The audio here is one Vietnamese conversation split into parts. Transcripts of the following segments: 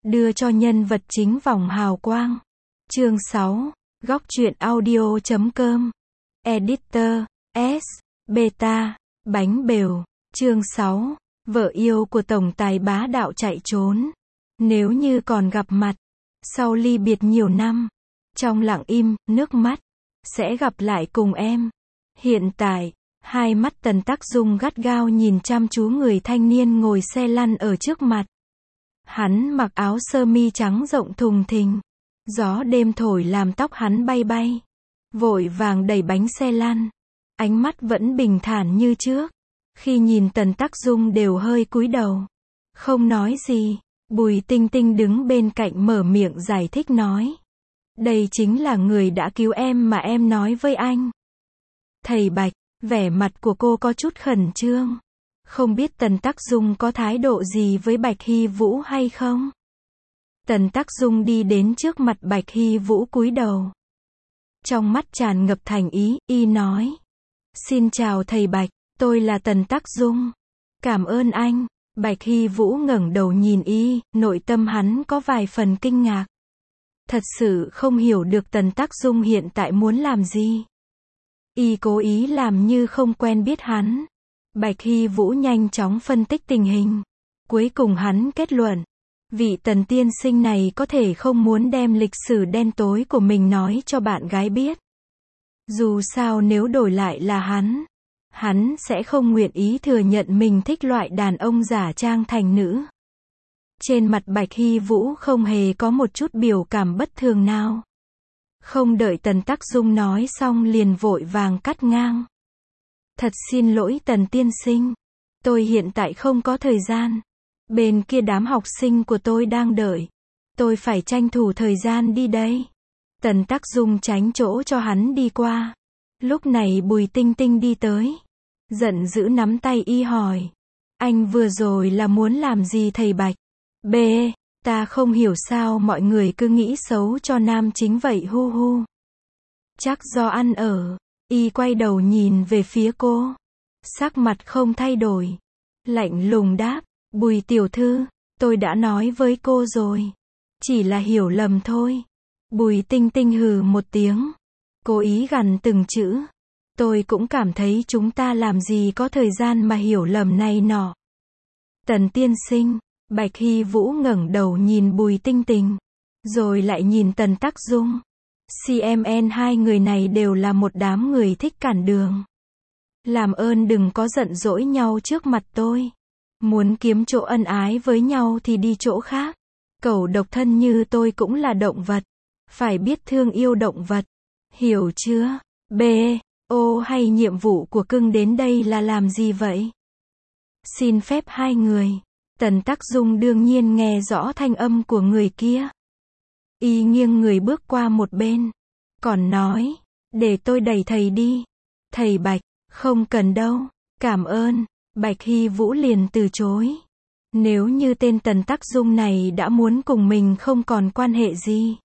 đưa cho nhân vật chính vòng hào quang. Chương 6, góc truyện audio.com. Editor, S, Beta, bánh bèo. Chương 6, vợ yêu của tổng tài bá đạo chạy trốn. Nếu như còn gặp mặt, sau ly biệt nhiều năm, trong lặng im, nước mắt, sẽ gặp lại cùng em. Hiện tại, hai mắt Tần Tắc Dung gắt gao nhìn chăm chú người thanh niên ngồi xe lăn ở trước mặt. Hắn mặc áo sơ mi trắng rộng thùng thình. Gió đêm thổi làm tóc hắn bay bay. Vội vàng đẩy bánh xe lăn. Ánh mắt vẫn bình thản như trước. Khi nhìn Tần Tắc Dung đều hơi cúi đầu. Không nói gì. Bùi Tinh Tinh đứng bên cạnh mở miệng giải thích nói. Đây chính là người đã cứu em mà em nói với anh. Thầy Bạch, vẻ mặt của cô có chút khẩn trương. Không biết Tần Tắc Dung có thái độ gì với Bạch Hy Vũ hay không? Tần Tắc Dung đi đến trước mặt Bạch Hy Vũ cúi đầu. Trong mắt tràn ngập thành ý, y nói. Xin chào thầy Bạch, tôi là Tần Tắc Dung. Cảm ơn anh. Bạch Hy Vũ ngẩng đầu nhìn y, nội tâm hắn có vài phần kinh ngạc. Thật sự không hiểu được Tần Tắc Dung hiện tại muốn làm gì. Y cố ý làm như không quen biết hắn. Bạch Hy Vũ nhanh chóng phân tích tình hình. Cuối cùng hắn kết luận. Vị Tần tiên sinh này có thể không muốn đem lịch sử đen tối của mình nói cho bạn gái biết. Dù sao nếu đổi lại là hắn sẽ không nguyện ý thừa nhận mình thích loại đàn ông giả trang thành nữ. Trên mặt Bạch Hy Vũ không hề có một chút biểu cảm bất thường nào. Không đợi Tần Tắc Dung nói xong liền vội vàng cắt ngang. Thật xin lỗi Tần tiên sinh. Tôi hiện tại không có thời gian. Bên kia đám học sinh của tôi đang đợi. Tôi phải tranh thủ thời gian đi đây. Tần Tắc Dung tránh chỗ cho hắn đi qua. Lúc này Bùi Tinh Tinh đi tới. Giận dữ nắm tay y hỏi. Anh vừa rồi là muốn làm gì thầy Bạch? B. Ta không hiểu sao mọi người cứ nghĩ xấu cho nam chính vậy hu hu. Chắc do ăn ở. Y quay đầu nhìn về phía cô. Sắc mặt không thay đổi. Lạnh lùng đáp. Bùi tiểu thư, tôi đã nói với cô rồi. Chỉ là hiểu lầm thôi. Bùi Tinh Tinh hừ một tiếng. Cố ý gằn từng chữ. Tôi cũng cảm thấy chúng ta làm gì có thời gian mà hiểu lầm này nọ. Tần tiên sinh. Bạch Hy Vũ ngẩng đầu nhìn Bùi Tinh Tinh. Rồi lại nhìn Tần Tắc Dung. CMN hai người này đều là một đám người thích cản đường. Làm ơn đừng có giận dỗi nhau trước mặt tôi. Muốn kiếm chỗ ân ái với nhau thì đi chỗ khác. Cẩu độc thân như tôi cũng là động vật. Phải biết thương yêu động vật. Hiểu chưa? B. Ô hay nhiệm vụ của cưng đến đây là làm gì vậy? Xin phép hai người. Tần Tắc Dung đương nhiên nghe rõ thanh âm của người kia. Y nghiêng người bước qua một bên. Còn nói. Để tôi đẩy thầy đi. Thầy Bạch. Không cần đâu. Cảm ơn. Bạch Hy Vũ liền từ chối. Nếu như tên Tần Tắc Dung này đã muốn cùng mình không còn quan hệ gì.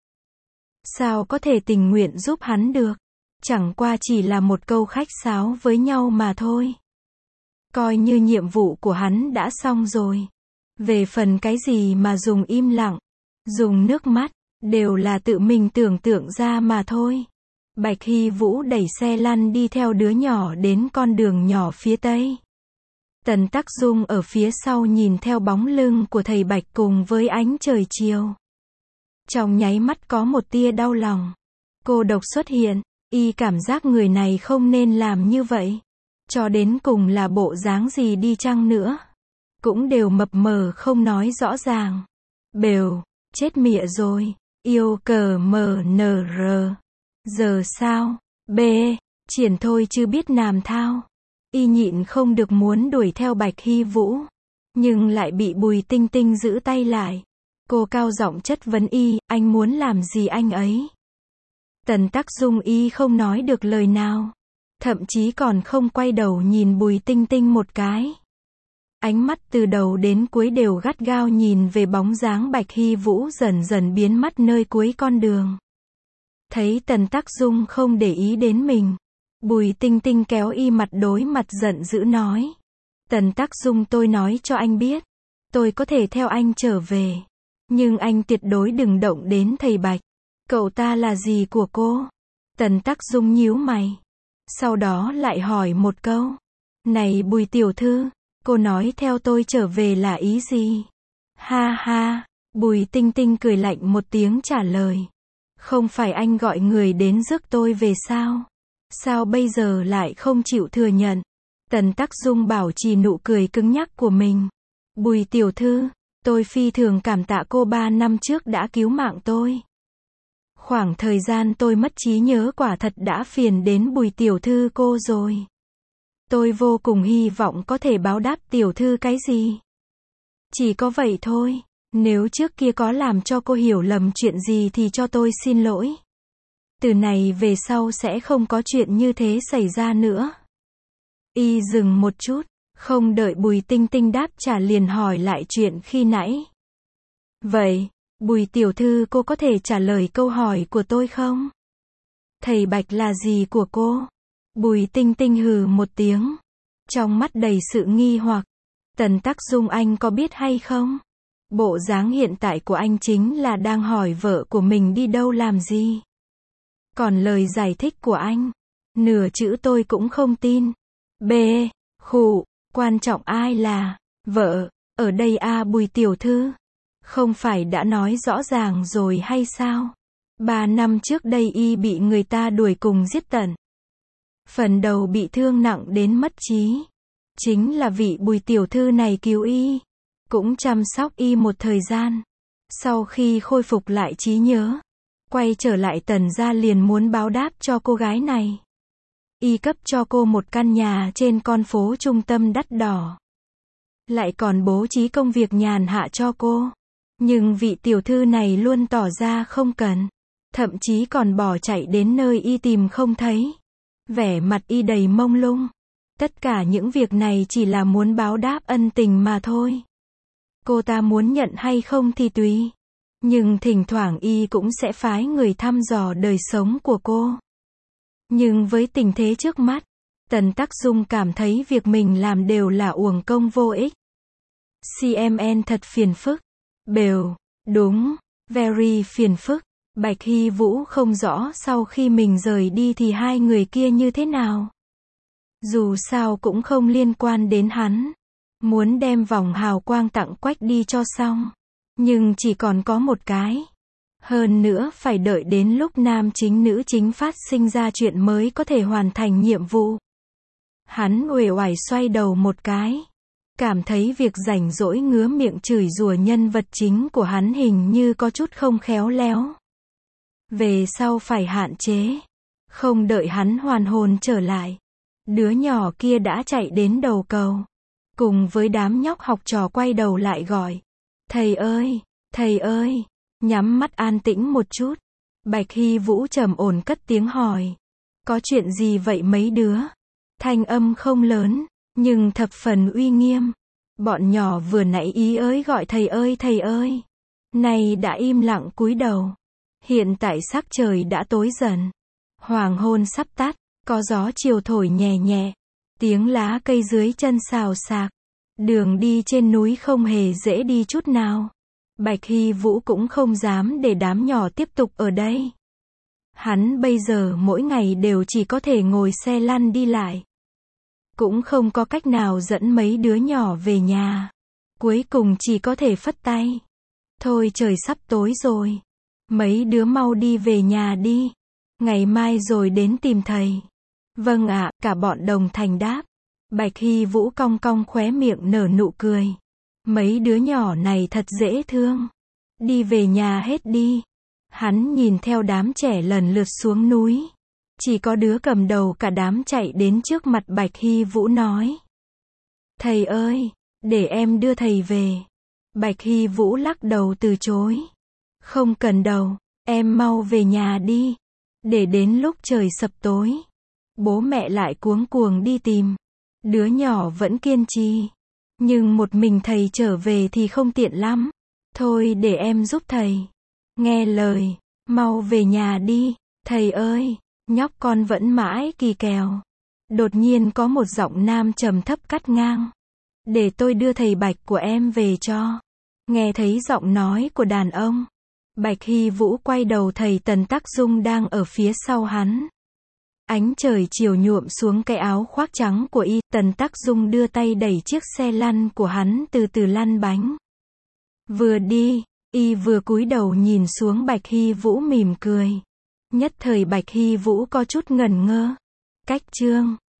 Sao có thể tình nguyện giúp hắn được? Chẳng qua chỉ là một câu khách sáo với nhau mà thôi. Coi như nhiệm vụ của hắn đã xong rồi. Về phần cái gì mà dùng im lặng, dùng nước mắt, đều là tự mình tưởng tượng ra mà thôi. Bạch Hy Vũ đẩy xe lăn đi theo đứa nhỏ đến con đường nhỏ phía tây. Tần Tắc Dung ở phía sau nhìn theo bóng lưng của thầy Bạch cùng với ánh trời chiều. Trong nháy mắt có một tia đau lòng. Cô độc xuất hiện, y cảm giác người này không nên làm như vậy. Cho đến cùng là bộ dáng gì đi chăng nữa. Cũng đều mập mờ không nói rõ ràng. Bèo, chết mịa rồi. Yêu cờ mờ nờ rờ. Giờ sao? B. Triển thôi chứ biết làm thao. Y nhịn không được muốn đuổi theo Bạch Hy Vũ. Nhưng lại bị Bùi Tinh Tinh giữ tay lại. Cô cao giọng chất vấn y, anh muốn làm gì anh ấy? Tần Tắc Dung y không nói được lời nào. Thậm chí còn không quay đầu nhìn Bùi Tinh Tinh một cái. Ánh mắt từ đầu đến cuối đều gắt gao nhìn về bóng dáng Bạch Hy Vũ dần dần biến mất nơi cuối con đường. Thấy Tần Tắc Dung không để ý đến mình. Bùi Tinh Tinh kéo y mặt đối mặt giận dữ nói. Tần Tắc Dung tôi nói cho anh biết. Tôi có thể theo anh trở về. Nhưng anh tuyệt đối đừng động đến thầy Bạch. Cậu ta là gì của cô? Tần Tắc Dung nhíu mày. Sau đó lại hỏi một câu. Này Bùi tiểu thư, cô nói theo tôi trở về là ý gì? Ha ha, Bùi Tinh Tinh cười lạnh một tiếng trả lời. Không phải anh gọi người đến rước tôi về sao? Sao bây giờ lại không chịu thừa nhận? Tần Tắc Dung bảo trì nụ cười cứng nhắc của mình. Bùi tiểu thư, tôi phi thường cảm tạ cô 3 năm trước đã cứu mạng tôi. Khoảng thời gian tôi mất trí nhớ quả thật đã phiền đến Bùi tiểu thư cô rồi. Tôi vô cùng hy vọng có thể báo đáp tiểu thư cái gì. Chỉ có vậy thôi. Nếu trước kia có làm cho cô hiểu lầm chuyện gì thì cho tôi xin lỗi. Từ này về sau sẽ không có chuyện như thế xảy ra nữa. Y dừng một chút, không đợi Bùi Tinh Tinh đáp trả liền hỏi lại chuyện khi nãy. Vậy, Bùi tiểu thư cô có thể trả lời câu hỏi của tôi không? Thầy Bạch là gì của cô? Bùi Tinh Tinh hừ một tiếng. Trong mắt đầy sự nghi hoặc. Tần Tắc Dung anh có biết hay không? Bộ dáng hiện tại của anh chính là đang hỏi vợ của mình đi đâu làm gì. Còn lời giải thích của anh, nửa chữ tôi cũng không tin. B. Khụ, quan trọng ai là vợ, ở đây Bùi tiểu thư. Không phải đã nói rõ ràng rồi hay sao? 3 năm trước đây y bị người ta đuổi cùng giết tận. Phần đầu bị thương nặng đến mất trí. Chính là vị Bùi tiểu thư này cứu y. Cũng chăm sóc y một thời gian. Sau khi khôi phục lại trí nhớ, quay trở lại Tần gia liền muốn báo đáp cho cô gái này. Y cấp cho cô một căn nhà trên con phố trung tâm đắt đỏ. Lại còn bố trí công việc nhàn hạ cho cô. Nhưng vị tiểu thư này luôn tỏ ra không cần. Thậm chí còn bỏ chạy đến nơi y tìm không thấy. Vẻ mặt y đầy mông lung. Tất cả những việc này chỉ là muốn báo đáp ân tình mà thôi. Cô ta muốn nhận hay không thì tùy. Nhưng thỉnh thoảng y cũng sẽ phái người thăm dò đời sống của cô. Nhưng với tình thế trước mắt, Tần Tắc Dung cảm thấy việc mình làm đều là uổng công vô ích. CMN thật phiền phức. Bèo, đúng, very phiền phức. Bạch Hy Vũ không rõ sau khi mình rời đi thì hai người kia như thế nào. Dù sao cũng không liên quan đến hắn. Muốn đem vòng hào quang tặng Quách đi cho xong. Nhưng chỉ còn có một cái. Hơn nữa phải đợi đến lúc nam chính nữ chính phát sinh ra chuyện mới có thể hoàn thành nhiệm vụ. Hắn uể oải xoay đầu một cái. Cảm thấy việc rảnh rỗi ngứa miệng chửi rủa nhân vật chính của hắn hình như có chút không khéo léo. Về sau phải hạn chế. Không đợi hắn hoàn hồn trở lại. Đứa nhỏ kia đã chạy đến đầu cầu. Cùng với đám nhóc học trò quay đầu lại gọi. Thầy ơi, nhắm mắt an tĩnh một chút. Bạch Hy Vũ trầm ổn cất tiếng hỏi. Có chuyện gì vậy mấy đứa? Thanh âm không lớn, nhưng thập phần uy nghiêm. Bọn nhỏ vừa nãy ý ới gọi thầy ơi. Nay đã im lặng cúi đầu. Hiện tại sắc trời đã tối dần. Hoàng hôn sắp tắt, có gió chiều thổi nhẹ nhẹ. Tiếng lá cây dưới chân xào xạc. Đường đi trên núi không hề dễ đi chút nào. Bạch Hy Vũ cũng không dám để đám nhỏ tiếp tục ở đây. Hắn bây giờ mỗi ngày đều chỉ có thể ngồi xe lăn đi lại. Cũng không có cách nào dẫn mấy đứa nhỏ về nhà. Cuối cùng chỉ có thể phất tay. Thôi trời sắp tối rồi. Mấy đứa mau đi về nhà đi. Ngày mai rồi đến tìm thầy. Vâng ạ, cả bọn đồng thanh đáp. Bạch Hy Vũ cong cong khóe miệng nở nụ cười. Mấy đứa nhỏ này thật dễ thương. Đi về nhà hết đi. Hắn nhìn theo đám trẻ lần lượt xuống núi. Chỉ có đứa cầm đầu cả đám chạy đến trước mặt Bạch Hy Vũ nói. Thầy ơi, để em đưa thầy về. Bạch Hy Vũ lắc đầu từ chối. Không cần đâu, em mau về nhà đi. Để đến lúc trời sập tối. Bố mẹ lại cuống cuồng đi tìm. Đứa nhỏ vẫn kiên trì. Nhưng một mình thầy trở về thì không tiện lắm. Thôi để em giúp thầy. Nghe lời, mau về nhà đi. Thầy ơi, nhóc con vẫn mãi kỳ kèo. Đột nhiên có một giọng nam trầm thấp cắt ngang. Để tôi đưa thầy Bạch của em về cho. Nghe thấy giọng nói của đàn ông, Bạch Hy Vũ quay đầu thấy Tần Tắc Dung đang ở phía sau hắn. Ánh trời chiều nhuộm xuống cái áo khoác trắng của y, Tần Tắc Dung đưa tay đẩy chiếc xe lăn của hắn từ từ lăn bánh. Vừa đi, y vừa cúi đầu nhìn xuống Bạch Hy Vũ mỉm cười. Nhất thời Bạch Hy Vũ có chút ngẩn ngơ. Cách chương